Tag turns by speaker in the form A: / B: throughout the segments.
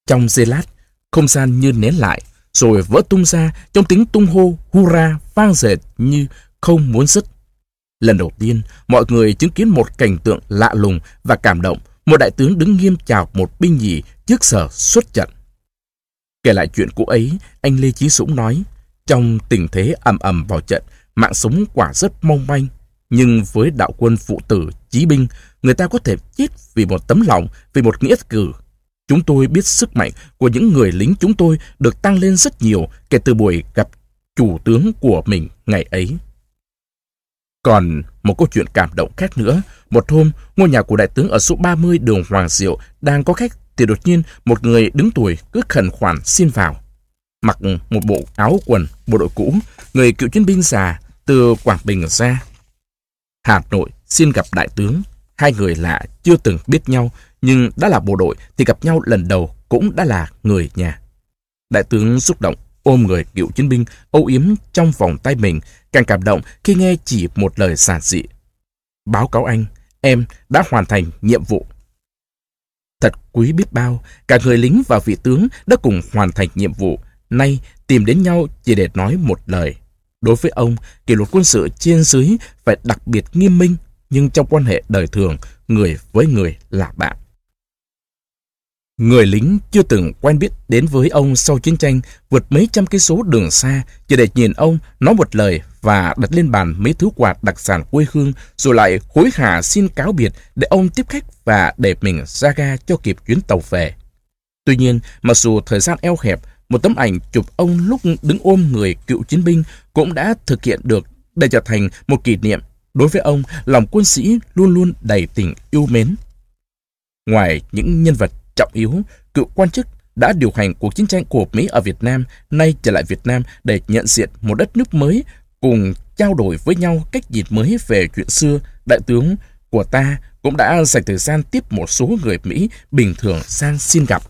A: Trong giây lát, không gian như nén lại, rồi vỡ tung ra trong tiếng tung hô hurra vang dệt như không muốn dứt. Lần đầu tiên, mọi người chứng kiến một cảnh tượng lạ lùng và cảm động, một đại tướng đứng nghiêm chào một binh nhì trước giờ xuất trận. Kể lại chuyện cũ ấy, anh Lê Chí Dũng nói, trong tình thế ầm ầm vào trận, mạng sống quả rất mong manh, nhưng với đạo quân phụ tử, chí binh, người ta có thể chết vì một tấm lòng, vì một nghĩa cử. Chúng tôi biết sức mạnh của những người lính chúng tôi được tăng lên rất nhiều kể từ buổi gặp chủ tướng của mình ngày ấy. Còn một câu chuyện cảm động khác nữa, một hôm, ngôi nhà của đại tướng ở số 30 đường Hoàng Diệu đang có khách thì đột nhiên một người đứng tuổi cứ khẩn khoản xin vào. Mặc một bộ áo quần bộ đội cũ, người cựu chiến binh già từ Quảng Bình ra Hà Nội xin gặp đại tướng. Hai người lạ chưa từng biết nhau, nhưng đã là bộ đội thì gặp nhau lần đầu cũng đã là người nhà. Đại tướng xúc động ôm người cựu chiến binh âu yếm trong vòng tay mình, càng cảm động khi nghe chỉ một lời giản dị: báo cáo anh, em đã hoàn thành nhiệm vụ. Thật quý biết bao, cả người lính và vị tướng đã cùng hoàn thành nhiệm vụ, nay tìm đến nhau chỉ để nói một lời. Đối với ông, kỷ luật quân sự trên dưới phải đặc biệt nghiêm minh, nhưng trong quan hệ đời thường, người với người là bạn. Người lính chưa từng quen biết đến với ông sau chiến tranh, vượt mấy trăm cây số đường xa chỉ để nhìn ông nói một lời và đặt lên bàn mấy thứ quà đặc sản quê hương, rồi lại hối hả xin cáo biệt để ông tiếp khách và để mình ra ga cho kịp chuyến tàu về. Tuy nhiên, mặc dù thời gian eo hẹp, một tấm ảnh chụp ông lúc đứng ôm người cựu chiến binh cũng đã thực hiện được để trở thành một kỷ niệm. Đối với ông, lòng quân sĩ luôn luôn đầy tình yêu mến. Ngoài những nhân vật trọng yếu, cựu quan chức đã điều hành cuộc chiến tranh của Mỹ ở Việt Nam, nay trở lại Việt Nam để nhận diện một đất nước mới, cùng trao đổi với nhau cách nhìn mới về chuyện xưa, đại tướng của ta cũng đã dành thời gian tiếp một số người Mỹ bình thường sang xin gặp.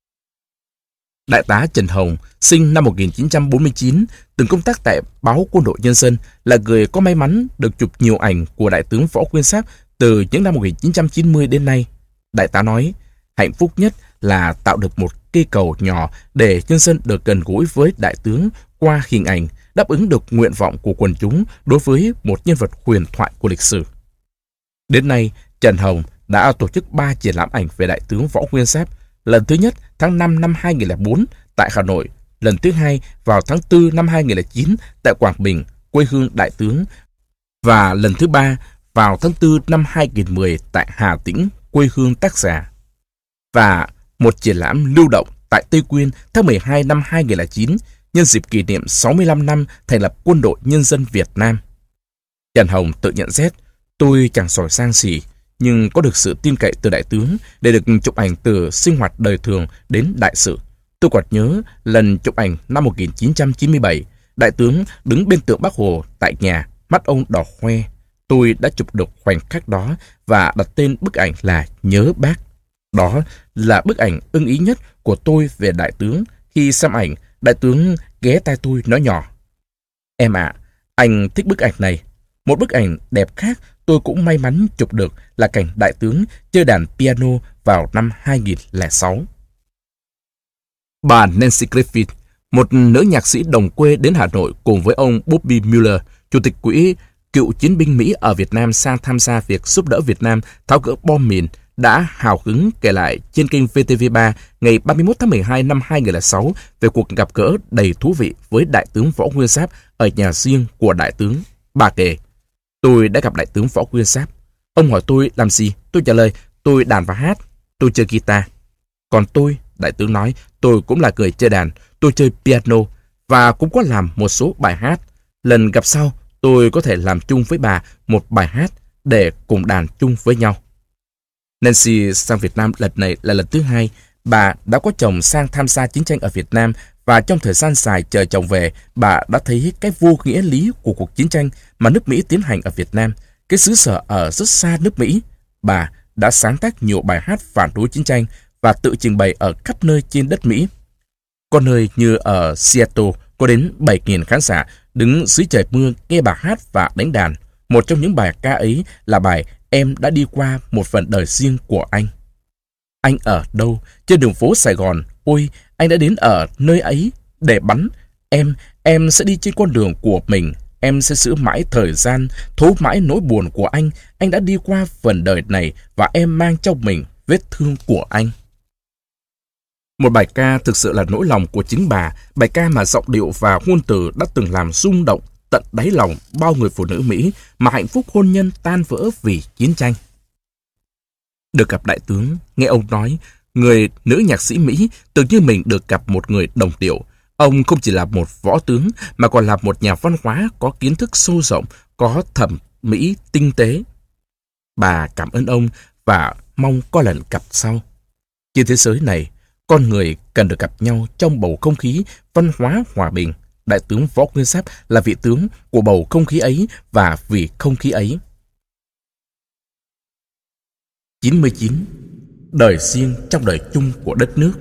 A: Đại tá Trần Hồng, sinh năm 1949, từng công tác tại báo Quân đội Nhân dân, là người có may mắn được chụp nhiều ảnh của đại tướng Võ Nguyên Giáp từ những năm 1990 đến nay. Đại tá nói, hạnh phúc nhất là tạo được một cây cầu nhỏ để nhân dân được gần gũi với đại tướng qua hình ảnh, đáp ứng được nguyện vọng của quần chúng đối với một nhân vật huyền thoại của lịch sử. Đến nay, Trần Hồng đã tổ chức 3 triển lãm ảnh về đại tướng Võ Nguyên Giáp. Lần thứ nhất tháng 5 năm 2004 tại Hà Nội, lần thứ hai vào tháng 4 năm 2009 tại Quảng Bình, quê hương đại tướng, và lần thứ ba vào tháng 4 năm 2010 tại Hà Tĩnh, quê hương tác giả. Và một triển lãm lưu động tại Tây Quyên tháng 12 năm 2009 nhân dịp kỷ niệm 65 năm thành lập Quân đội Nhân dân Việt Nam. Trần Hồng tự nhận xét, tôi chẳng giỏi sang gì, nhưng có được sự tin cậy từ đại tướng để được chụp ảnh từ sinh hoạt đời thường đến đại sự. Tôi còn nhớ lần chụp ảnh năm 1997, đại tướng đứng bên tượng Bác Hồ tại nhà, mắt ông đỏ hoe. Tôi đã chụp được khoảnh khắc đó và đặt tên bức ảnh là Nhớ Bác. Đó là bức ảnh ưng ý nhất của tôi về đại tướng. Khi xem ảnh, đại tướng ghé tai tôi nói nhỏ: em ạ, anh thích bức ảnh này. Một bức ảnh đẹp khác tôi cũng may mắn chụp được là cảnh đại tướng chơi đàn piano vào năm 2006. Bà Nancy Griffith, một nữ nhạc sĩ đồng quê đến Hà Nội cùng với ông Bobby Mueller, chủ tịch quỹ cựu chiến binh Mỹ ở Việt Nam sang tham gia việc giúp đỡ Việt Nam tháo gỡ bom mìn, đã hào hứng kể lại trên kênh VTV3 ngày 31 tháng 12 năm 2006 về cuộc gặp gỡ đầy thú vị với đại tướng Võ Nguyên Giáp ở nhà riêng của đại tướng. Bà kể, tôi đã gặp đại tướng Võ Nguyên Giáp. Ông hỏi tôi làm gì? Tôi trả lời, tôi đàn và hát, tôi chơi guitar. Còn tôi, đại tướng nói, tôi cũng là người chơi đàn, tôi chơi piano và cũng có làm một số bài hát. Lần gặp sau, tôi có thể làm chung với bà một bài hát để cùng đàn chung với nhau. Nancy sang Việt Nam lần này là lần thứ hai. Bà đã có chồng sang tham gia chiến tranh ở Việt Nam, và trong thời gian dài chờ chồng về, bà đã thấy cái vô nghĩa lý của cuộc chiến tranh mà nước Mỹ tiến hành ở Việt Nam, cái xứ sở ở rất xa nước Mỹ. Bà đã sáng tác nhiều bài hát phản đối chiến tranh và tự trình bày ở khắp nơi trên đất Mỹ. Có nơi như ở Seattle có đến 7.000 khán giả đứng dưới trời mưa nghe bà hát và đánh đàn. Một trong những bài ca ấy là bài Em đã đi qua một phần đời riêng của anh. Anh ở đâu? Trên đường phố Sài Gòn, Ôi, anh đã đến ở nơi ấy để bắn. Em sẽ đi trên con đường của mình. Em sẽ giữ mãi thời gian, thấu mãi nỗi buồn của anh. Anh đã đi qua phần đời này và em mang trong mình vết thương của anh. Một bài ca thực sự là nỗi lòng của chính bà, bài ca mà giọng điệu và ngôn từ đã từng làm rung động tận đáy lòng bao người phụ nữ Mỹ mà hạnh phúc hôn nhân tan vỡ vì chiến tranh. Được gặp đại tướng, nghe ông nói, người nữ nhạc sĩ Mỹ tưởng như mình được gặp một người đồng điệu. Ông không chỉ là một võ tướng mà còn là một nhà văn hóa có kiến thức sâu rộng, có thẩm mỹ tinh tế. Bà cảm ơn ông và mong có lần gặp sau. Trên thế giới này, con người cần được gặp nhau trong bầu không khí văn hóa hòa bình. Đại tướng Võ Nguyên Giáp là vị tướng của bầu không khí ấy và vì không khí ấy. 99. Đời riêng trong đời chung của đất nước.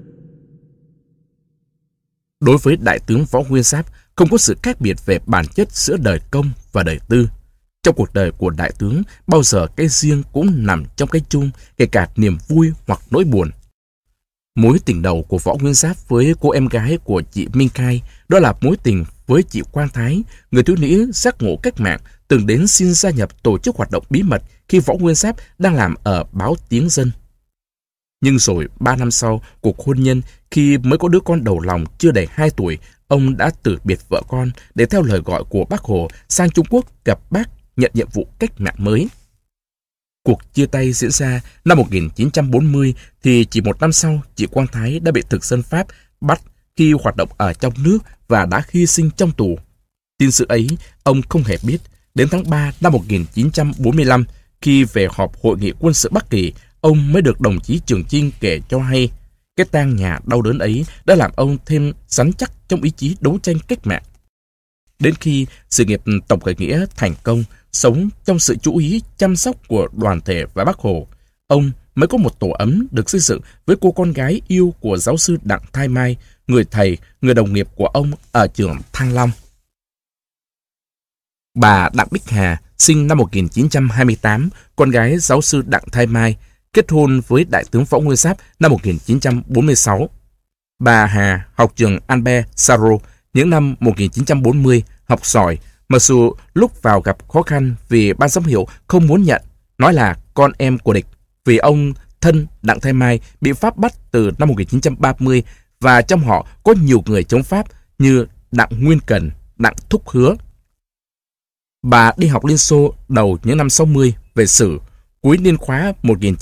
A: Đối với đại tướng Võ Nguyên Giáp, không có sự khác biệt về bản chất giữa đời công và đời tư. Trong cuộc đời của đại tướng, bao giờ cái riêng cũng nằm trong cái chung, kể cả niềm vui hoặc nỗi buồn. Mối tình đầu của Võ Nguyên Giáp với cô em gái của chị Minh Khai, đó là mối tình với chị Quang Thái, người thiếu nữ giác ngộ cách mạng, từng đến xin gia nhập tổ chức hoạt động bí mật khi Võ Nguyên Giáp đang làm ở báo Tiếng Dân. Nhưng rồi 3 năm sau cuộc hôn nhân, khi mới có đứa con đầu lòng chưa đầy 2 tuổi, ông đã từ biệt vợ con để theo lời gọi của Bác Hồ sang Trung Quốc gặp Bác nhận nhiệm vụ cách mạng mới. Cuộc chia tay diễn ra năm 1940 thì chỉ một năm sau, chị Quang Thái đã bị thực dân Pháp bắt khi hoạt động ở trong nước và đã hy sinh trong tù. Tin sự ấy, ông không hề biết. Đến tháng 3 năm 1945, khi về họp Hội nghị quân sự Bắc Kỳ, ông mới được đồng chí Trường Chinh kể cho hay. Cái tang nhà đau đớn ấy đã làm ông thêm rắn chắc trong ý chí đấu tranh cách mạng. Đến khi sự nghiệp tổng khởi nghĩa thành công, sống trong sự chú ý chăm sóc của đoàn thể và Bác Hồ, ông mới có một tổ ấm được xây dựng với cô con gái yêu của giáo sư Đặng Thái Mai, người thầy, người đồng nghiệp của ông ở trường Thăng Long. Bà Đặng Bích Hà sinh năm 1928, con gái giáo sư Đặng Thái Mai, kết hôn với đại tướng Võ Nguyên Giáp năm 1946. Bà Hà học trường Albert Saro những năm 1940, học giỏi, mặc dù lúc vào gặp khó khăn vì ban giám hiệu không muốn nhận, nói là con em của địch, vì ông thân Đặng Thái Mai bị Pháp bắt từ năm 1930 và trong họ có nhiều người chống Pháp như Đặng Nguyên Cần, Đặng Thúc Hứa. Bà đi học Liên Xô đầu những năm 60 về sử, cuối niên khóa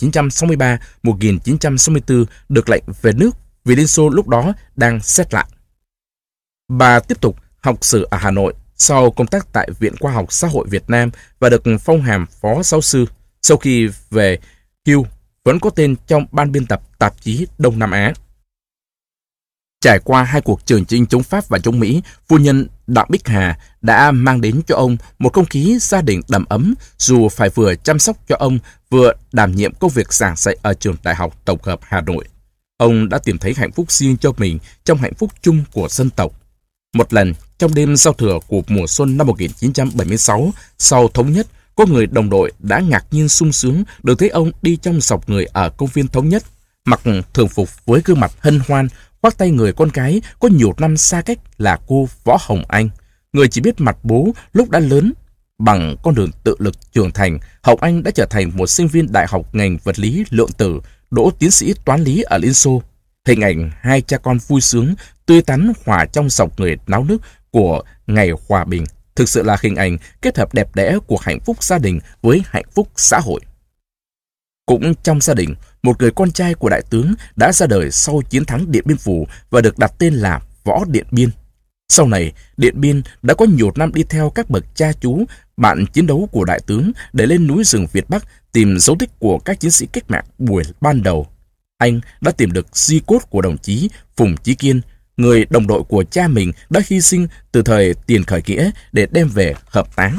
A: 1963-1964 được lệnh về nước vì Liên Xô lúc đó đang xét lại. Bà tiếp tục học sử ở Hà Nội, sau công tác tại Viện Khoa học Xã hội Việt Nam và được phong hàm phó giáo sư. Sau khi về hưu, vẫn có tên trong ban biên tập tạp chí Đông Nam Á. Trải qua 2 cuộc trường chinh chống Pháp và chống Mỹ, phu nhân Đặng Bích Hà đã mang đến cho ông một không khí gia đình đầm ấm, dù phải vừa chăm sóc cho ông, vừa đảm nhiệm công việc giảng dạy ở trường Đại học Tổng hợp Hà Nội. Ông đã tìm thấy hạnh phúc riêng cho mình trong hạnh phúc chung của dân tộc. Một lần, trong đêm giao thừa của mùa xuân năm 1976, sau thống nhất, có người đồng đội đã ngạc nhiên sung sướng được thấy ông đi trong dọc người ở công viên Thống Nhất, mặc thường phục với gương mặt hân hoan, khoác tay người con gái có nhiều năm xa cách là cô Võ Hồng Anh, người chỉ biết mặt bố lúc đã lớn. Bằng con đường tự lực trưởng thành, Hồng Anh đã trở thành một sinh viên đại học ngành vật lý lượng tử, đỗ tiến sĩ toán lý ở Liên Xô. Hình ảnh hai cha con vui sướng, tươi tắn hòa trong dòng người náo nức của ngày hòa bình thực sự là hình ảnh kết hợp đẹp đẽ của hạnh phúc gia đình với hạnh phúc xã hội. Cũng trong gia đình, một người con trai của đại tướng đã ra đời sau chiến thắng Điện Biên Phủ và được đặt tên là Võ Điện Biên. Sau này, Điện Biên đã có nhiều năm đi theo các bậc cha chú, bạn chiến đấu của đại tướng để lên núi rừng Việt Bắc tìm dấu tích của các chiến sĩ cách mạng buổi ban đầu. Anh đã tìm được di cốt của đồng chí Phùng Chí Kiên, người đồng đội của cha mình đã hy sinh từ thời tiền khởi nghĩa để đem về hợp táng.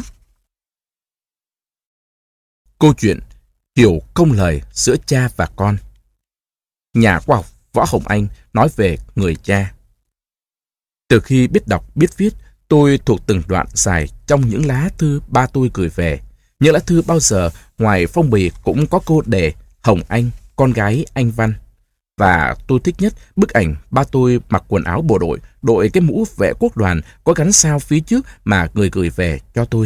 A: Câu chuyện hiểu công lời giữa cha và con. Nhà khoa học Võ Hồng Anh nói về người cha. Từ khi biết đọc biết viết, tôi thuộc từng đoạn dài trong những lá thư ba tôi gửi về. Những lá thư bao giờ ngoài phong bì cũng có câu đề Hồng Anh, con gái anh Văn. Và tôi thích nhất bức ảnh ba tôi mặc quần áo bộ đội, đội cái mũ vệ quốc đoàn có gắn sao phía trước mà người gửi về cho tôi.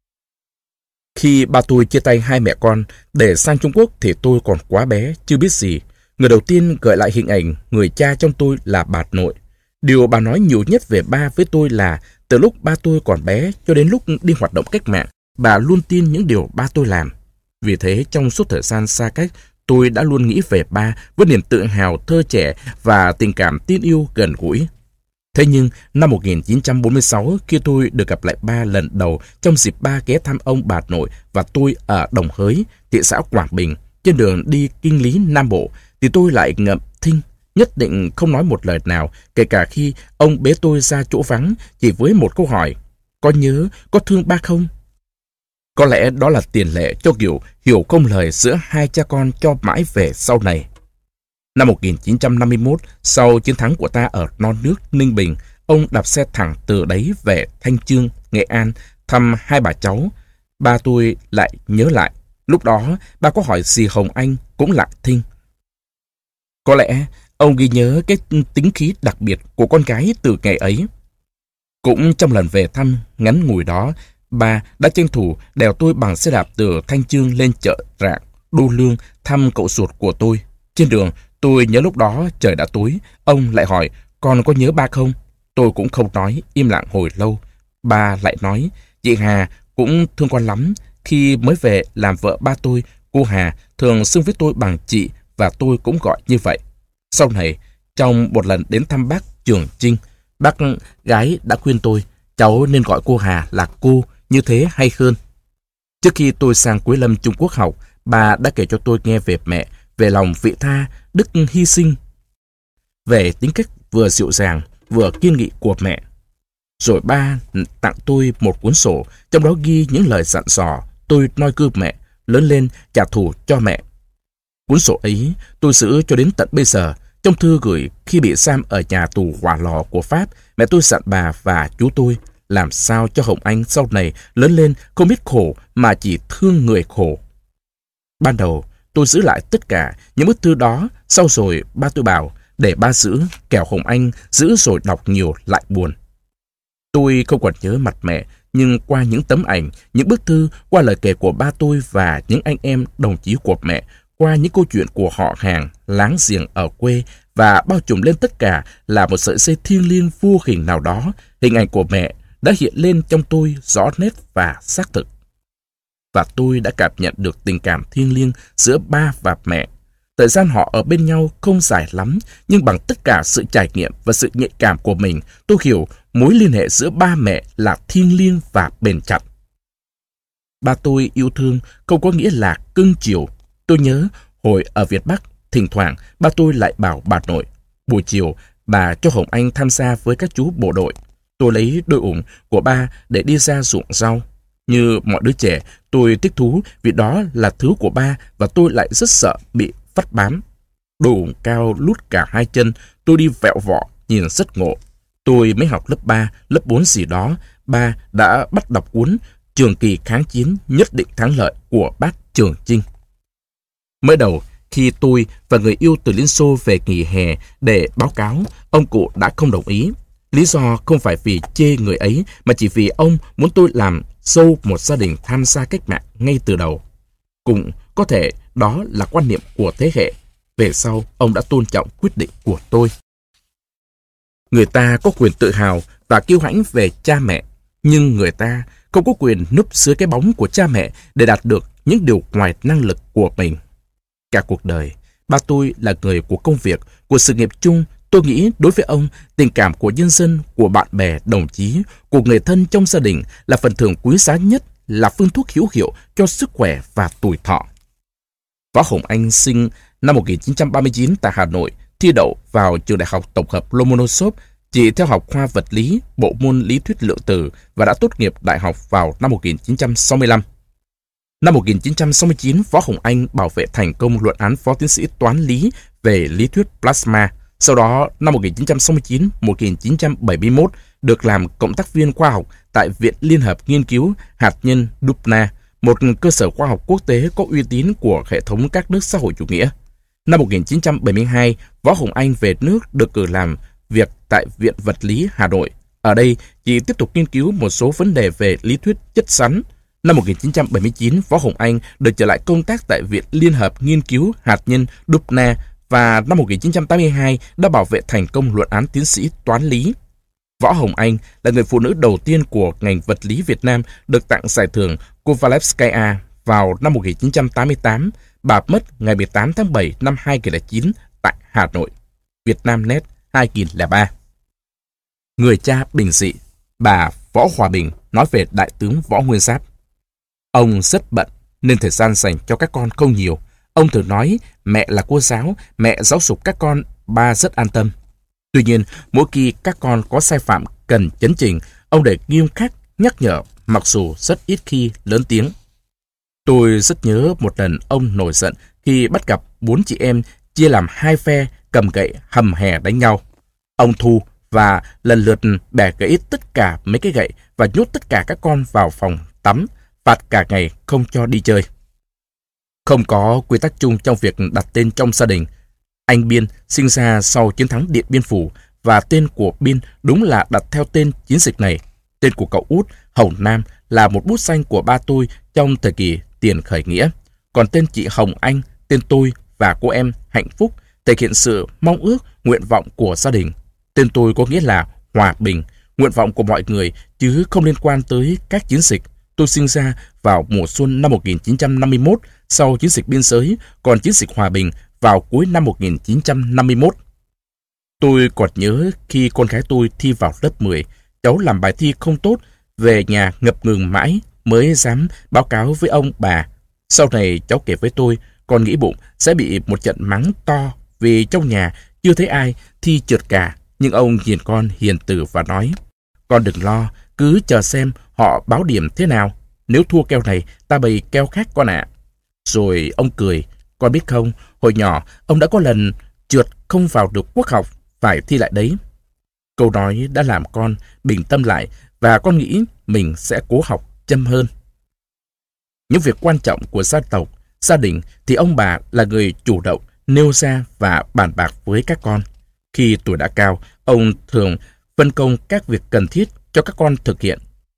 A: Khi ba tôi chia tay hai mẹ con để sang Trung Quốc thì tôi còn quá bé, chưa biết gì. Người đầu tiên gợi lại hình ảnh người cha trong tôi là bà nội. Điều bà nói nhiều nhất về ba với tôi là từ lúc ba tôi còn bé cho đến lúc đi hoạt động cách mạng, bà luôn tin những điều ba tôi làm. Vì thế trong suốt thời gian xa cách, tôi đã luôn nghĩ về ba với niềm tự hào thơ trẻ và tình cảm tin yêu gần gũi. Thế nhưng, năm 1946, khi tôi được gặp lại ba lần đầu trong dịp ba ghé thăm ông bà nội và tôi ở Đồng Hới, thị xã Quảng Bình, trên đường đi Kinh Lý Nam Bộ, thì tôi lại ngậm thinh, nhất định không nói một lời nào, kể cả khi ông bế tôi ra chỗ vắng chỉ với một câu hỏi: có nhớ, có thương ba không? Có lẽ đó là tiền lệ cho kiểu hiểu không lời giữa hai cha con cho mãi về sau này. Năm 1951, sau chiến thắng của ta ở non nước Ninh Bình, ông đạp xe thẳng từ đấy về Thanh Chương, Nghệ An, thăm hai bà cháu. Ba tôi lại nhớ lại, lúc đó ba có hỏi dì Hồng Anh cũng lặng thinh. Có lẽ ông ghi nhớ cái tính khí đặc biệt của con gái từ ngày ấy. Cũng trong lần về thăm ngắn ngủi đó, ba đã tranh thủ đèo tôi bằng xe đạp từ Thanh Chương lên chợ Rạng, Đô Lương thăm cậu ruột của tôi. Trên đường, tôi nhớ lúc đó trời đã tối, ông lại hỏi, con có nhớ ba không? Tôi cũng không nói, im lặng hồi lâu. Ba lại nói, chị Hà cũng thương con lắm. Khi mới về làm vợ ba tôi, cô Hà thường xưng với tôi bằng chị và tôi cũng gọi như vậy. Sau này, trong một lần đến thăm bác Trường Chinh, bác gái đã khuyên tôi, cháu nên gọi cô Hà là cô, như thế hay hơn. Trước khi tôi sang Quế Lâm Trung Quốc học, bà đã kể cho tôi nghe về mẹ, về lòng vị tha, đức hy sinh, về tính cách vừa dịu dàng, vừa kiên nghị của mẹ. Rồi ba tặng tôi một cuốn sổ, trong đó ghi những lời dặn dò tôi noi gương mẹ, lớn lên trả thù cho mẹ. Cuốn sổ ấy tôi giữ cho đến tận bây giờ. Trong thư gửi khi bị giam ở nhà tù Hỏa Lò của Pháp, mẹ tôi dặn bà và chú tôi làm sao cho Hồng Anh sau này lớn lên không biết khổ mà chỉ thương người khổ. Ban đầu tôi giữ lại tất cả những bức thư đó, sau rồi ba tôi bảo để ba giữ, kẻo Hồng Anh giữ rồi đọc nhiều lại buồn. Tôi không còn nhớ mặt mẹ, nhưng qua những tấm ảnh, những bức thư, qua lời kể của ba tôi và những anh em đồng chí của mẹ, qua những câu chuyện của họ hàng, láng giềng ở quê, và bao trùm lên tất cả là một sợi dây thiêng liêng vô hình nào đó, hình ảnh của mẹ đã hiện lên trong tôi rõ nét và xác thực. Và tôi đã cảm nhận được tình cảm thiêng liêng giữa ba và mẹ. Thời gian họ ở bên nhau không dài lắm, nhưng bằng tất cả sự trải nghiệm và sự nhạy cảm của mình, tôi hiểu mối liên hệ giữa ba mẹ là thiêng liêng và bền chặt. Ba tôi yêu thương không có nghĩa là cưng chiều. Tôi nhớ hồi ở Việt Bắc, thỉnh thoảng ba tôi lại bảo bà nội, buổi chiều bà cho Hồng Anh tham gia với các chú bộ đội. Tôi lấy đôi ủng của ba để đi ra ruộng rau. Như mọi đứa trẻ, tôi thích thú vì đó là thứ của ba và tôi lại rất sợ bị vắt bám. Đôi ủng cao lút cả hai chân, tôi đi vẹo vọ, nhìn rất ngộ. Tôi mới học lớp 3, lớp 4 gì đó, ba đã bắt đọc cuốn Trường kỳ kháng chiến nhất định thắng lợi của bác Trường Chinh. Mới đầu, khi tôi và người yêu từ Liên Xô về nghỉ hè để báo cáo, ông cụ đã không đồng ý. Lý do không phải vì chê người ấy, mà chỉ vì ông muốn tôi làm dâu một gia đình tham gia cách mạng ngay từ đầu. Cũng có thể đó là quan niệm của thế hệ. Về sau, ông đã tôn trọng quyết định của tôi. Người ta có quyền tự hào và kiêu hãnh về cha mẹ, nhưng người ta không có quyền núp dưới cái bóng của cha mẹ để đạt được những điều ngoài năng lực của mình. Cả cuộc đời, ba tôi là người của công việc, của sự nghiệp chung. Tôi nghĩ đối với ông, tình cảm của nhân dân, của bạn bè, đồng chí, của người thân trong gia đình là phần thưởng quý giá nhất, là phương thuốc hữu hiệu cho sức khỏe và tuổi thọ. Võ Hồng Anh sinh năm 1939 tại Hà Nội, thi đậu vào trường đại học tổng hợp Lomonosov, chỉ theo học khoa vật lý, bộ môn lý thuyết lượng tử và đã tốt nghiệp đại học vào năm 1965. Năm 1969, Võ Hồng Anh bảo vệ thành công luận án phó tiến sĩ toán lý về lý thuyết plasma. Sau đó, năm 1969-1971, được làm cộng tác viên khoa học tại Viện Liên hợp Nghiên cứu Hạt nhân Dubna, một cơ sở khoa học quốc tế có uy tín của hệ thống các nước xã hội chủ nghĩa. Năm 1972, Võ Hồng Anh về nước được cử làm việc tại Viện Vật lý Hà Nội. Ở đây, chị tiếp tục nghiên cứu một số vấn đề về lý thuyết chất rắn. Năm 1979, Võ Hồng Anh được trở lại công tác tại Viện Liên hợp Nghiên cứu Hạt nhân Dubna và năm 1982 đã bảo vệ thành công luận án tiến sĩ toán lý. Võ Hồng Anh là người phụ nữ đầu tiên của ngành vật lý Việt Nam được tặng giải thưởng Kovalevskaya vào năm 1988. Bà mất ngày 18 tháng 7 năm 2009 tại Hà Nội. Vietnamnet 2003. Người cha bình dị, bà Võ Hòa Bình nói về Đại tướng Võ Nguyên Giáp. Ông rất bận nên thời gian dành cho các con không nhiều. Ông thường nói mẹ là cô giáo, mẹ giáo dục các con, ba rất an tâm. Tuy nhiên, mỗi khi các con có sai phạm cần chấn chỉnh, ông để nghiêm khắc nhắc nhở, mặc dù rất ít khi lớn tiếng. Tôi rất nhớ một lần ông nổi giận khi bắt gặp 4 chị em chia làm 2 phe cầm gậy hầm hè đánh nhau. Ông thu và lần lượt bẻ gãy tất cả mấy cái gậy và nhốt tất cả các con vào phòng tắm, phạt cả ngày không cho đi chơi. Không có quy tắc chung trong việc đặt tên trong gia đình. Anh Biên sinh ra sau chiến thắng Điện Biên Phủ và tên của Biên đúng là đặt theo tên chiến dịch này. Tên của cậu út Hồng Nam là một bút danh của ba tôi trong thời kỳ tiền khởi nghĩa. Còn tên chị Hồng Anh, tên tôi và cô em Hạnh Phúc thể hiện sự mong ước, nguyện vọng của gia đình. Tên tôi có nghĩa là hòa bình, nguyện vọng của mọi người chứ không liên quan tới các chiến dịch. Tôi sinh ra vào mùa xuân năm 1951 sau chiến dịch biên giới, còn chiến dịch hòa bình vào cuối năm 1951. Tôi còn nhớ khi con gái tôi thi vào lớp 10, cháu làm bài thi không tốt, về nhà ngập ngừng mãi mới dám báo cáo với ông bà. Sau này cháu kể với tôi, con nghĩ bụng sẽ bị một trận mắng to vì trong nhà chưa thấy ai thi trượt cả. Nhưng ông nhìn con hiền từ và nói, con đừng lo, cứ chờ xem họ báo điểm thế nào. Nếu thua keo này, ta bày keo khác con ạ. Rồi ông cười, con biết không, hồi nhỏ ông đã có lần trượt không vào được quốc học, phải thi lại đấy. Câu nói đã làm con bình tâm lại và con nghĩ mình sẽ cố học chăm hơn. Những việc quan trọng của gia tộc, gia đình thì ông bà là người chủ động nêu ra và bàn bạc với các con. Khi tuổi đã cao, ông thường phân công các việc cần thiết cho các con thực hiện.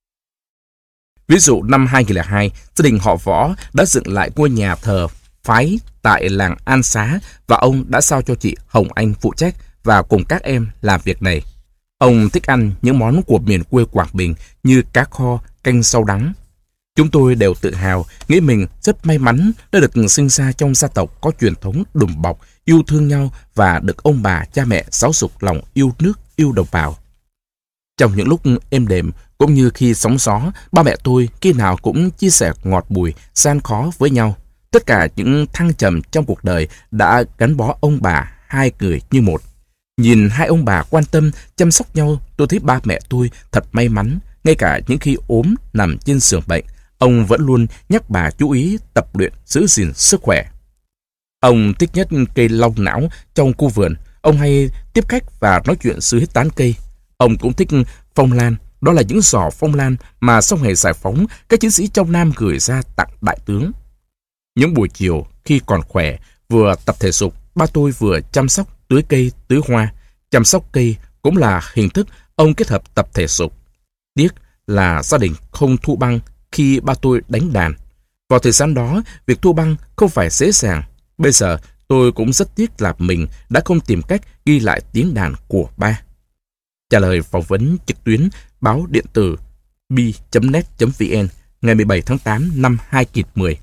A: Ví dụ năm 2002, gia đình họ Võ đã dựng lại ngôi nhà thờ phái tại làng An Xá và ông đã giao cho chị Hồng Anh phụ trách và cùng các em làm việc này. Ông thích ăn những món của miền quê Quảng Bình như cá kho, canh rau đắng. Chúng tôi đều tự hào, nghĩ mình rất may mắn đã được sinh ra trong gia tộc có truyền thống đùm bọc, yêu thương nhau và được ông bà, cha mẹ giáo dục lòng yêu nước, yêu đồng bào. Trong những lúc êm đềm, cũng như khi sóng gió, ba mẹ tôi khi nào cũng chia sẻ ngọt bùi, gian khó với nhau. Tất cả những thăng trầm trong cuộc đời đã gắn bó ông bà hai người như một. Nhìn hai ông bà quan tâm, chăm sóc nhau, tôi thấy ba mẹ tôi thật may mắn. Ngay cả những khi ốm, nằm trên giường bệnh, ông vẫn luôn nhắc bà chú ý tập luyện, giữ gìn sức khỏe. Ông thích nhất cây long não trong khu vườn. Ông hay tiếp khách và nói chuyện dưới tán cây. Ông cũng thích phong lan. Đó là những giỏ phong lan mà sau ngày giải phóng, các chiến sĩ trong Nam gửi ra tặng đại tướng. Những buổi chiều khi còn khỏe, vừa tập thể dục, ba tôi vừa chăm sóc tưới cây, tưới hoa. Chăm sóc cây cũng là hình thức ông kết hợp tập thể dục. Tiếc là gia đình không thu băng khi ba tôi đánh đàn. Vào thời gian đó, việc thu băng không phải dễ dàng. Bây giờ tôi cũng rất tiếc là mình đã không tìm cách ghi lại tiếng đàn của ba. Trả lời phỏng vấn trực tuyến báo điện tử bi.net.vn ngày 17 tháng 8 năm 2010.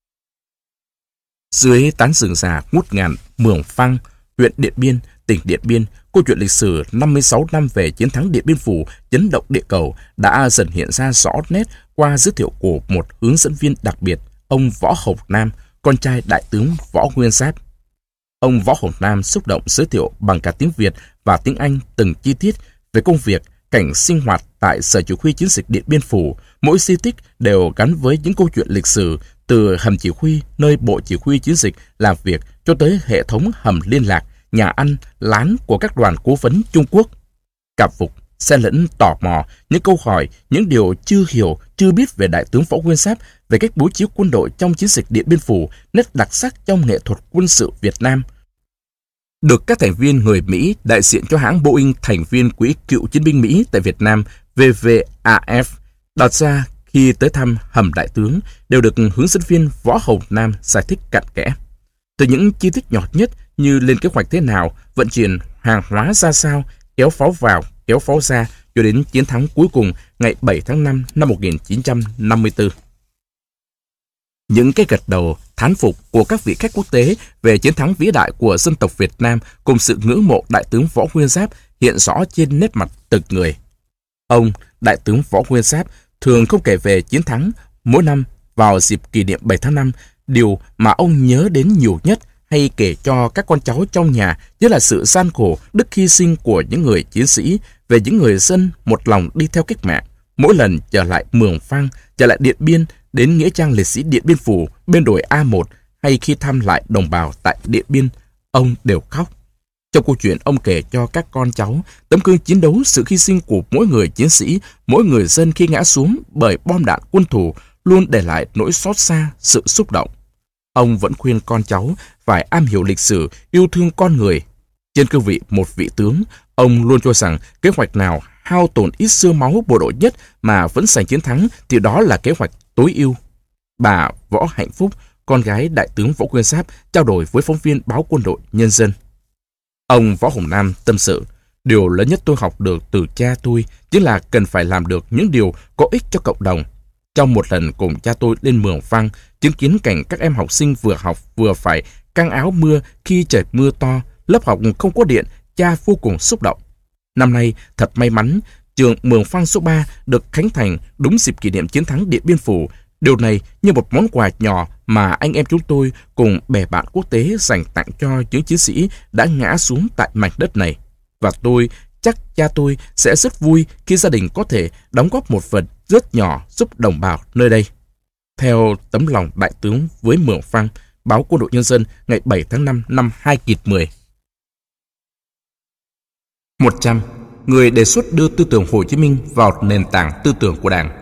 A: Dưới tán rừng già ngút ngàn Mường Phăng, huyện Điện Biên, tỉnh Điện Biên, câu chuyện lịch sử 56 năm về chiến thắng Điện Biên Phủ chấn động địa cầu đã dần hiện ra rõ nét qua giới thiệu của một hướng dẫn viên đặc biệt, ông Võ Hồng Nam, con trai đại tướng Võ Nguyên Giáp. Ông Võ Hồng Nam xúc động giới thiệu bằng cả tiếng Việt và tiếng Anh từng chi tiết về công việc, cảnh sinh hoạt tại Sở Chỉ huy Chiến dịch Điện Biên Phủ. Mỗi di tích đều gắn với những câu chuyện lịch sử, từ hầm chỉ huy nơi Bộ Chỉ huy Chiến dịch làm việc cho tới hệ thống hầm liên lạc, nhà ăn, lán của các đoàn cố vấn Trung Quốc. Cảm phục, xen lẫn tò mò, những câu hỏi, những điều chưa hiểu, chưa biết về đại tướng Võ Nguyên Giáp, về cách bố trí quân đội trong chiến dịch Điện Biên Phủ, nét đặc sắc trong nghệ thuật quân sự Việt Nam. được các thành viên người Mỹ đại diện cho hãng Boeing, thành viên Quỹ Cựu chiến binh Mỹ tại Việt Nam WWAF đặt ra khi tới thăm hầm đại tướng đều được hướng dẫn viên Võ Hồng Nam giải thích cặn kẽ. Từ những chi tiết nhỏ nhất như lên kế hoạch thế nào, vận chuyển hàng hóa ra sao, kéo pháo vào, kéo pháo ra, cho đến chiến thắng cuối cùng ngày 7 tháng 5 năm 1954. Những cái gật đầu, thán phục của các vị khách quốc tế về chiến thắng vĩ đại của dân tộc Việt Nam cùng sự ngưỡng mộ Đại tướng Võ Nguyên Giáp hiện rõ trên nét mặt từng người. Ông, Đại tướng Võ Nguyên Giáp, thường không kể về chiến thắng mỗi năm vào dịp kỷ niệm 7 tháng 5, điều mà ông nhớ đến nhiều nhất hay kể cho các con cháu trong nhà chính là sự gian khổ, đức hy sinh của những người chiến sĩ, về những người dân một lòng đi theo cách mạng. Mỗi lần trở lại Mường Phăng, trở lại Điện Biên, đến Nghĩa trang liệt sĩ Điện Biên Phủ bên đồi A1 hay khi thăm lại đồng bào tại Điện Biên, ông đều khóc. Trong câu chuyện ông kể cho các con cháu tấm gương chiến đấu, sự hy sinh của mỗi người chiến sĩ, mỗi người dân khi ngã xuống bởi bom đạn quân thù luôn để lại nỗi xót xa, sự xúc động. Ông vẫn khuyên con cháu phải am hiểu lịch sử, yêu thương con người. Trên cương vị một vị tướng, ông luôn cho rằng kế hoạch nào hao tổn ít xương máu bộ đội nhất mà vẫn giành chiến thắng thì đó là kế hoạch tối ưu. Bà Võ Hạnh Phúc, con gái Đại tướng Võ Nguyên Giáp, trao đổi với phóng viên báo Quân đội Nhân dân. Ông Võ Hồng Nam tâm sự, điều lớn nhất tôi học được từ cha tôi chính là cần phải làm được những điều có ích cho cộng đồng. Trong một lần cùng cha tôi lên Mường Phăng, chứng kiến cảnh các em học sinh vừa học vừa phải căng áo mưa khi trời mưa to, lớp học không có điện, cha vô cùng xúc động. Năm nay, thật may mắn, trường Mường Phăng số 3 được khánh thành đúng dịp kỷ niệm chiến thắng Điện Biên Phủ. Điều này như một món quà nhỏ mà anh em chúng tôi cùng bè bạn quốc tế dành tặng cho những chiến sĩ đã ngã xuống tại mảnh đất này. Và tôi chắc cha tôi sẽ rất vui khi gia đình có thể đóng góp một phần rất nhỏ giúp đồng bào nơi đây. Theo tấm lòng đại tướng với Mường Phăng, báo Quân đội Nhân dân ngày 7 tháng 5 năm 2010. 100. Người đề xuất đưa tư tưởng Hồ Chí Minh vào nền tảng tư tưởng của Đảng.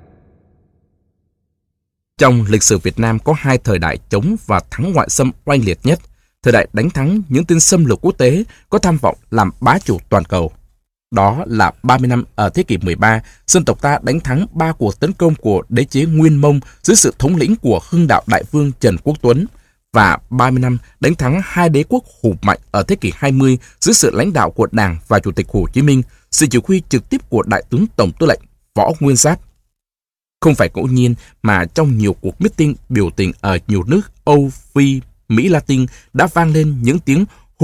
A: Trong lịch sử Việt Nam có hai thời đại chống và thắng ngoại xâm oanh liệt nhất. Thời đại đánh thắng những tên xâm lược quốc tế có tham vọng làm bá chủ toàn cầu. Đó là 30 năm ở thế kỷ 13, dân tộc ta đánh thắng 3 cuộc tấn công của đế chế Nguyên Mông dưới sự thống lĩnh của Hưng Đạo Đại Vương Trần Quốc Tuấn, và 30 năm đánh thắng 2 đế quốc hùng mạnh ở thế kỷ 20 dưới sự lãnh đạo của Đảng và Chủ tịch Hồ Chí Minh, sự chỉ huy trực tiếp của Đại tướng Tổng tư lệnh Võ Nguyên Giáp. Không phải ngẫu nhiên mà trong nhiều cuộc meeting biểu tình ở nhiều nước Âu, Phi, Mỹ Latin đã vang lên những tiếng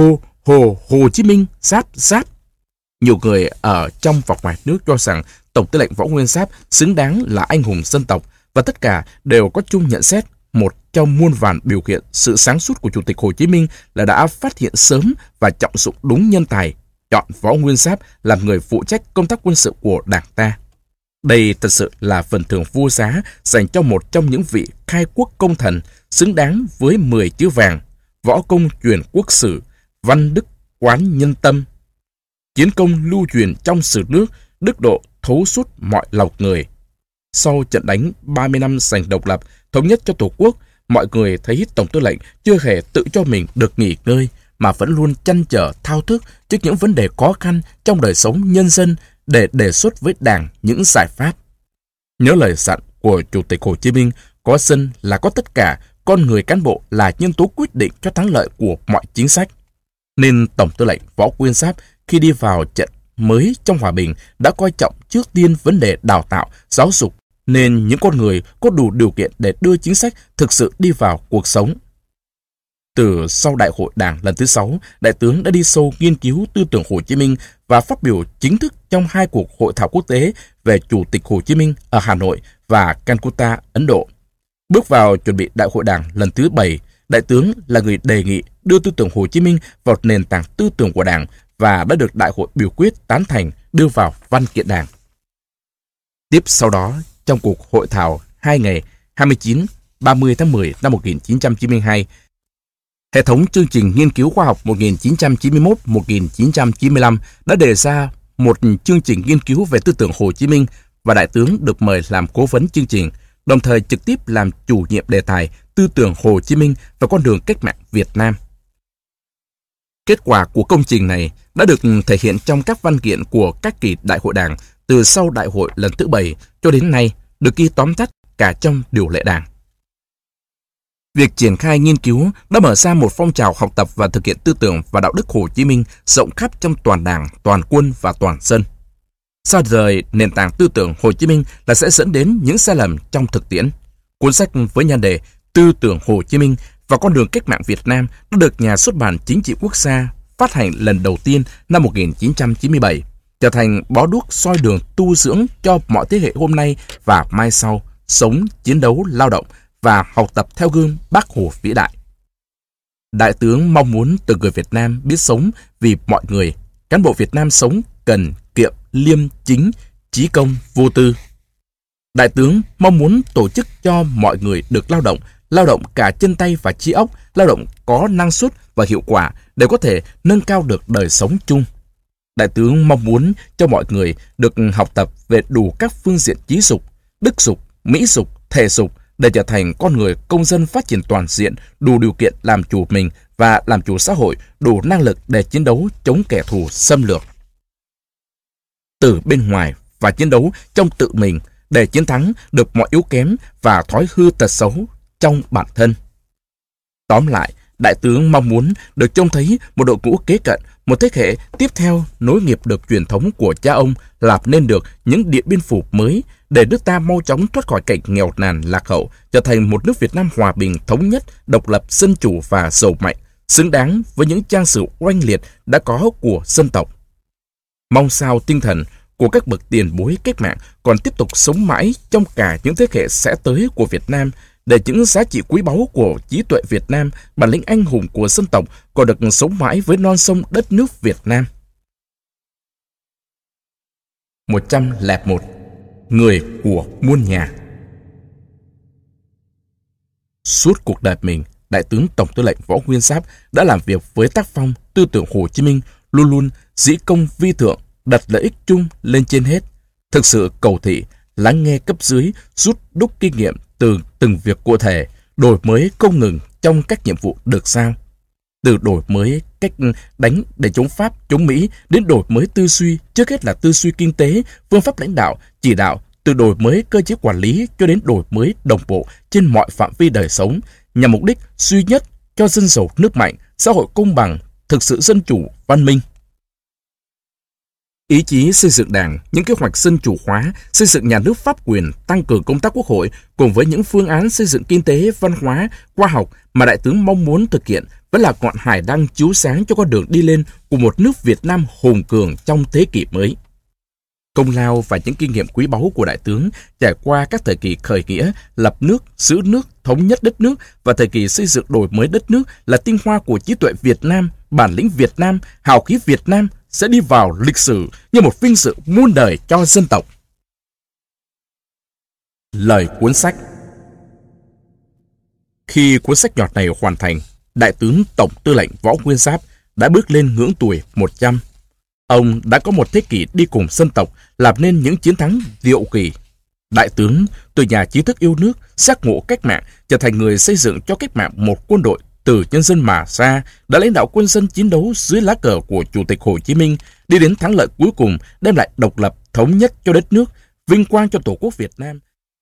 A: Hồ Chí Minh, Giáp, Giáp. Nhiều người ở trong và ngoài nước cho rằng Tổng tư lệnh Võ Nguyên Giáp xứng đáng là anh hùng dân tộc, và tất cả đều có chung nhận xét. Một trong muôn vàn biểu hiện sự sáng suốt của Chủ tịch Hồ Chí Minh là đã phát hiện sớm và trọng dụng đúng nhân tài, chọn Võ Nguyên Giáp làm người phụ trách công tác quân sự của Đảng ta. Đây thật sự là phần thưởng vô giá dành cho một trong những vị khai quốc công thần xứng đáng với 10 chữ vàng: võ công truyền quốc sử, văn đức quán nhân tâm, chiến công lưu truyền trong sử nước, đức độ thấu suốt mọi lòng người. Sau trận đánh 30 năm giành độc lập, thống nhất cho Tổ quốc, mọi người thấy Tổng tư lệnh chưa hề tự cho mình được nghỉ ngơi, mà vẫn luôn trăn trở thao thức trước những vấn đề khó khăn trong đời sống nhân dân để đề xuất với Đảng những giải pháp. Nhớ lời dặn của Chủ tịch Hồ Chí Minh, có dân là có tất cả, con người cán bộ là nhân tố quyết định cho thắng lợi của mọi chính sách. Nên Tổng tư lệnh Võ Nguyên Giáp khi đi vào trận mới trong hòa bình đã coi trọng trước tiên vấn đề đào tạo, giáo dục, nên những con người có đủ điều kiện để đưa chính sách thực sự đi vào cuộc sống. Từ sau Đại hội Đảng lần thứ 6, Đại tướng đã đi sâu nghiên cứu tư tưởng Hồ Chí Minh và phát biểu chính thức trong 2 cuộc hội thảo quốc tế về Chủ tịch Hồ Chí Minh ở Hà Nội và Calcutta, Ấn Độ. Bước vào chuẩn bị Đại hội Đảng lần thứ 7, Đại tướng là người đề nghị đưa tư tưởng Hồ Chí Minh vào nền tảng tư tưởng của Đảng và đã được Đại hội biểu quyết tán thành đưa vào văn kiện Đảng. Tiếp sau đó, trong cuộc hội thảo 2 ngày 29-30 tháng 10 năm 1992, hệ thống chương trình nghiên cứu khoa học 1991-1995 đã đề ra một chương trình nghiên cứu về tư tưởng Hồ Chí Minh, và Đại tướng được mời làm cố vấn chương trình, đồng thời trực tiếp làm chủ nhiệm đề tài tư tưởng Hồ Chí Minh và con đường cách mạng Việt Nam. Kết quả của công trình này đã được thể hiện trong các văn kiện của các kỳ đại hội đảng từ sau đại hội lần thứ 7 cho đến nay, được ghi tóm tắt cả trong điều lệ đảng. Việc triển khai nghiên cứu đã mở ra một phong trào học tập và thực hiện tư tưởng và đạo đức Hồ Chí Minh rộng khắp trong toàn đảng, toàn quân và toàn dân. Xa rời nền tảng tư tưởng Hồ Chí Minh là sẽ dẫn đến những sai lầm trong thực tiễn. Cuốn sách với nhan đề Tư tưởng Hồ Chí Minh và con đường cách mạng Việt Nam đã được Nhà xuất bản Chính trị Quốc gia phát hành lần đầu tiên năm 1997, trở thành bó đuốc soi đường tu dưỡng cho mọi thế hệ hôm nay và mai sau sống, chiến đấu, lao động và học tập theo gương Bác Hồ vĩ đại. Đại tướng mong muốn từng người Việt Nam biết sống vì mọi người, cán bộ Việt Nam sống cần kiệm, liêm chính, chí công, vô tư. Đại tướng mong muốn tổ chức cho mọi người được lao động cả chân tay và trí óc, lao động có năng suất và hiệu quả để có thể nâng cao được đời sống chung. Đại tướng mong muốn cho mọi người được học tập về đủ các phương diện trí dục, đức dục, mỹ dục, thể dục để trở thành con người công dân phát triển toàn diện, đủ điều kiện làm chủ mình và làm chủ xã hội, đủ năng lực để chiến đấu chống kẻ thù xâm lược. Từ bên ngoài và chiến đấu trong tự mình để chiến thắng được mọi yếu kém và thói hư tật xấu trong bản thân. Tóm lại, đại tướng mong muốn được trông thấy một đội ngũ kế cận, một thế hệ tiếp theo nối nghiệp được truyền thống của cha ông, lập nên được những Điện Biên Phủ mới để nước ta mau chóng thoát khỏi cảnh nghèo nàn lạc hậu, trở thành một nước Việt Nam hòa bình, thống nhất, độc lập, dân chủ và giàu mạnh, xứng đáng với những trang sử oanh liệt đã có của dân tộc. Mong sao tinh thần của các bậc tiền bối cách mạng còn tiếp tục sống mãi trong cả những thế hệ sẽ tới của Việt Nam, để những giá trị quý báu của trí tuệ Việt Nam, bản lĩnh anh hùng của dân tộc còn được sống mãi với non sông đất nước Việt Nam. 101. Người của muôn nhà. Suốt cuộc đời mình, Đại tướng Tổng tư lệnh Võ Nguyên Giáp đã làm việc với tác phong tư tưởng Hồ Chí Minh, luôn luôn dĩ công vi thượng, đặt lợi ích chung lên trên hết, thực sự cầu thị, lắng nghe cấp dưới, rút đúc kinh nghiệm từ từng việc cụ thể, đổi mới không ngừng trong các nhiệm vụ được giao. Từ đổi mới cách đánh để chống Pháp, chống Mỹ đến đổi mới tư duy, trước hết là tư duy kinh tế, phương pháp lãnh đạo, chỉ đạo, từ đổi mới cơ chế quản lý cho đến đổi mới đồng bộ trên mọi phạm vi đời sống, nhằm mục đích duy nhất cho dân giàu nước mạnh, xã hội công bằng, thực sự dân chủ, văn minh. Ý chí xây dựng Đảng, những kế hoạch dân chủ hóa, xây dựng nhà nước pháp quyền, tăng cường công tác quốc hội cùng với những phương án xây dựng kinh tế, văn hóa, khoa học mà đại tướng mong muốn thực hiện vẫn là ngọn hải đăng chiếu sáng cho con đường đi lên của một nước Việt Nam hùng cường trong thế kỷ mới. Công lao và những kinh nghiệm quý báu của đại tướng trải qua các thời kỳ khởi nghĩa, lập nước, giữ nước, thống nhất đất nước và thời kỳ xây dựng đổi mới đất nước là tinh hoa của trí tuệ Việt Nam, bản lĩnh Việt Nam, hào khí Việt Nam sẽ đi vào lịch sử như một vinh dự muôn đời cho dân tộc. Lời cuốn sách. Khi cuốn sách nhọt này hoàn thành, Đại tướng Tổng tư lệnh Võ Nguyên Giáp đã bước lên ngưỡng tuổi 100. Ông đã có một thế kỷ đi cùng dân tộc, làm nên những chiến thắng diệu kỳ. Đại tướng từ nhà trí thức yêu nước, giác ngộ cách mạng, trở thành người xây dựng cho cách mạng một quân đội từ nhân dân mà ra, đã lãnh đạo quân dân chiến đấu dưới lá cờ của Chủ tịch Hồ Chí Minh, đi đến thắng lợi cuối cùng, đem lại độc lập, thống nhất cho đất nước, vinh quang cho Tổ quốc Việt Nam,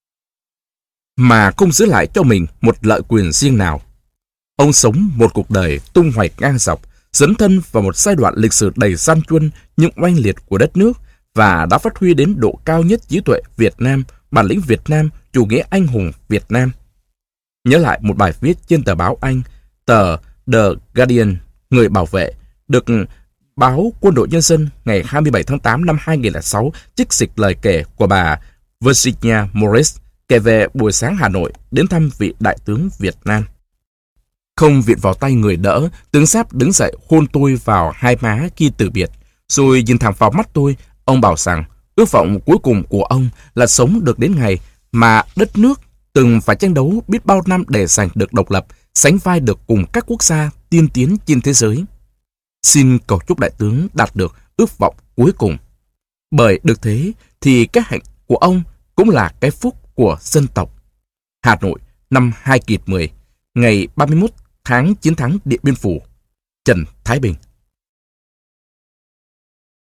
A: mà không giữ lại cho mình một lợi quyền riêng nào. Ông sống một cuộc đời tung hoành ngang dọc, dấn thân vào một giai đoạn lịch sử đầy gian truân nhưng oanh liệt của đất nước và đã phát huy đến độ cao nhất trí tuệ Việt Nam, bản lĩnh Việt Nam, chủ nghĩa anh hùng Việt Nam. Nhớ lại một bài viết trên tờ báo Anh, tờ The Guardian, Người bảo vệ, được báo Quân đội Nhân dân ngày 27 tháng 8 năm 2006 trích dịch lời kể của bà Virginia Morris kể về buổi sáng Hà Nội đến thăm vị đại tướng Việt Nam. Không viện vào tay người đỡ, tướng Giáp đứng dậy hôn tôi vào hai má khi từ biệt, rồi nhìn thẳng vào mắt tôi. Ông bảo rằng ước vọng cuối cùng của ông là sống được đến ngày mà đất nước từng phải tranh đấu biết bao năm để giành được độc lập, sánh vai được cùng các quốc gia tiên tiến trên thế giới. Xin cầu chúc đại tướng đạt được ước vọng cuối cùng. Bởi được thế thì cái hạnh của ông cũng là cái phúc của dân tộc. Hà Nội, năm 2010, ngày 31 tháng chiến thắng Điện Biên Phủ. Trần Thái Bình.